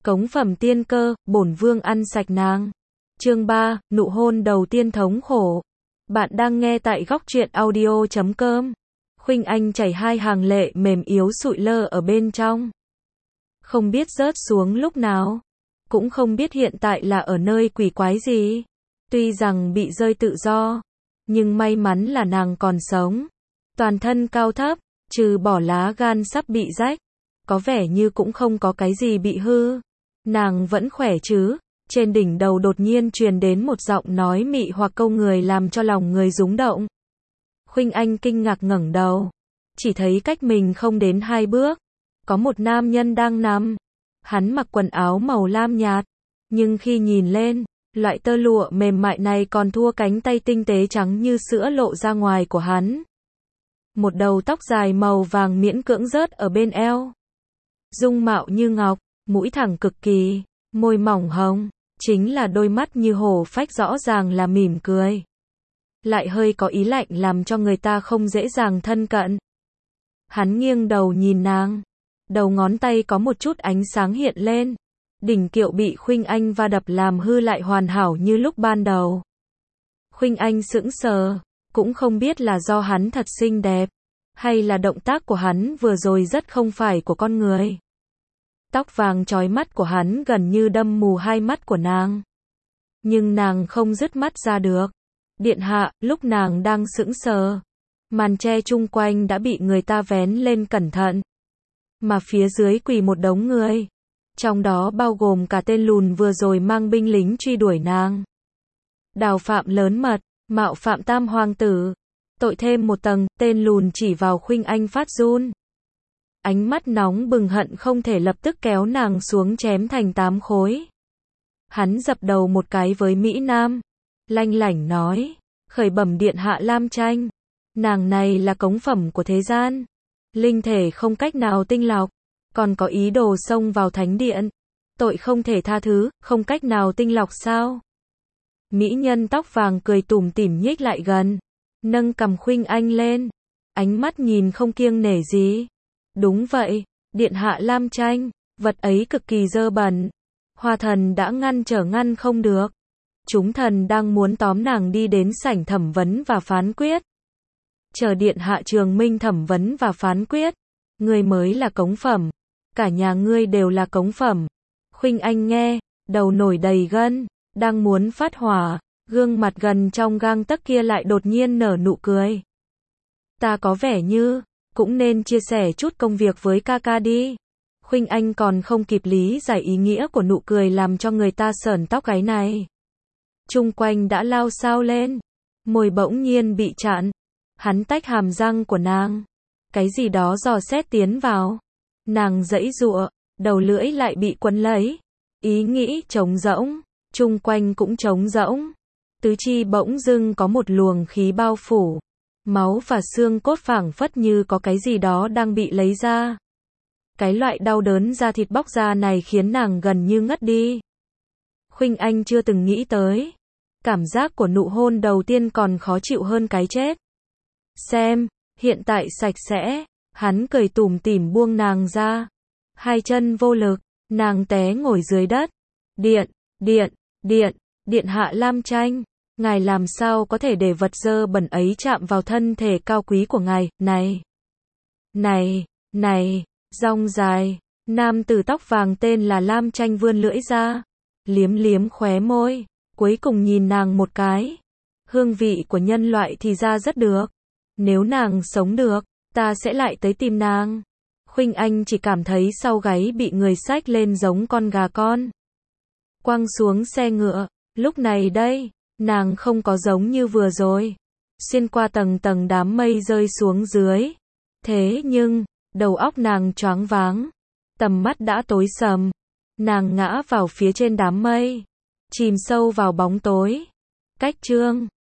Cống phẩm tiên cơ, bổn vương ăn sạch nàng. Chương 3, nụ hôn đầu tiên thống khổ. Bạn đang nghe tại góc truyện audio.com. Khuynh Anh chảy hai hàng lệ mềm yếu sụi lơ ở bên trong. Không biết rớt xuống lúc nào. Cũng không biết hiện tại là ở nơi quỷ quái gì. Tuy rằng bị rơi tự do, nhưng may mắn là nàng còn sống. Toàn thân cao thấp, trừ bỏ lá gan sắp bị rách, có vẻ như cũng không có cái gì bị hư. Nàng vẫn khỏe chứ? Trên đỉnh đầu đột nhiên truyền đến một giọng nói mị hoặc câu người làm cho lòng người rúng động. Khuynh Anh kinh ngạc ngẩng đầu, chỉ thấy cách mình không đến 2 bước, có một nam nhân đang nằm. Hắn mặc quần áo màu lam nhạt, nhưng khi nhìn lên, loại tơ lụa mềm mại này còn thua cánh tay tinh tế trắng như sữa lộ ra ngoài của hắn. Một đầu tóc dài màu vàng miễn cưỡng rớt ở bên eo. Dung mạo như ngọc, mũi thẳng cực kỳ, môi mỏng hồng, chính là đôi mắt như hổ phách rõ ràng là mỉm cười. Lại hơi có ý lạnh làm cho người ta không dễ dàng thân cận. Hắn nghiêng đầu nhìn nàng, đầu ngón tay có một chút ánh sáng hiện lên. Đỉnh kiệu bị Khuynh Anh va đập làm hư lại hoàn hảo như lúc ban đầu. Khuynh Anh sững sờ, cũng không biết là do hắn thật xinh đẹp, hay là động tác của hắn vừa rồi rất không phải của con người. Tóc vàng chói mắt của hắn gần như đâm mù hai mắt của nàng. Nhưng nàng không dứt mắt ra được. Điện hạ, lúc nàng đang sững sờ, màn che chung quanh đã bị người ta vén lên cẩn thận. Mà phía dưới quỳ một đống người. Trong đó bao gồm cả tên lùn vừa rồi mang binh lính truy đuổi nàng. Đào phạm lớn mật, mạo phạm tam hoàng tử. Tội thêm một tầng, tên lùn chỉ vào Khuynh Anh phát run. Ánh mắt nóng bừng hận không thể lập tức kéo nàng xuống chém thành 8 khối. Hắn dập đầu một cái với Mỹ Nam. Lanh lảnh nói, khởi bẩm điện hạ Lam Tranh. Nàng này là cống phẩm của thế gian. Linh thể không cách nào tinh lọc. Còn có ý đồ xông vào thánh điện. Tội không thể tha thứ, không cách nào tinh lọc sao? Mỹ nhân tóc vàng cười tủm tỉm nhích lại gần. Nâng cằm Khuynh Anh lên. Ánh mắt nhìn không kiêng nể gì. Đúng vậy, điện hạ Lam Tranh, vật ấy cực kỳ dơ bẩn. Hoa thần đã ngăn không được. Chúng thần đang muốn tóm nàng đi đến sảnh thẩm vấn và phán quyết. Chờ điện hạ Trường Minh thẩm vấn và phán quyết. Ngươi mới là cống phẩm. Cả nhà ngươi đều là cống phẩm. Khuynh Anh nghe, đầu nổi đầy gân, đang muốn phát hỏa, gương mặt gần trong gang tấc kia lại đột nhiên nở nụ cười. Ta có vẻ như cũng nên chia sẻ chút công việc với ca ca đi. Khuynh Anh còn không kịp lý giải ý nghĩa của nụ cười làm cho người ta sởn tóc gáy này. Chung quanh đã lao xao lên, môi bỗng nhiên bị chặn. Hắn tách hàm răng của nàng. Cái gì đó dò xét tiến vào. Nàng giãy giụa, đầu lưỡi lại bị quấn lấy. Ý nghĩ trống rỗng, chung quanh cũng trống rỗng. Tứ chi bỗng dưng có một luồng khí bao phủ. Máu và xương cốt phảng phất như có cái gì đó đang bị lấy ra. Cái loại đau đớn da thịt bóc ra này khiến nàng gần như ngất đi. Khuynh Anh chưa từng nghĩ tới. Cảm giác của nụ hôn đầu tiên còn khó chịu hơn cái chết. Xem, hiện tại sạch sẽ. Hắn cười tủm tỉm buông nàng ra. Hai chân vô lực, nàng té ngồi dưới đất. Điện hạ Lam Tranh. Ngài làm sao có thể để vật dơ bẩn ấy chạm vào thân thể cao quý của ngài, này, rong dài. Nam tử tóc vàng tên là Lam Tranh vươn lưỡi ra, liếm khóe môi, cuối cùng nhìn nàng một cái. Hương vị của nhân loại thì ra rất được. Nếu nàng sống được, ta sẽ lại tới tìm nàng. Khuynh Anh chỉ cảm thấy sau gáy bị người xách lên giống con gà con. Quăng xuống xe ngựa, lúc này đây. Nàng không có giống như vừa rồi, xuyên qua tầng tầng đám mây rơi xuống dưới. Thế nhưng, đầu óc nàng choáng váng, tầm mắt đã tối sầm. Nàng ngã vào phía trên đám mây, chìm sâu vào bóng tối. Cách chương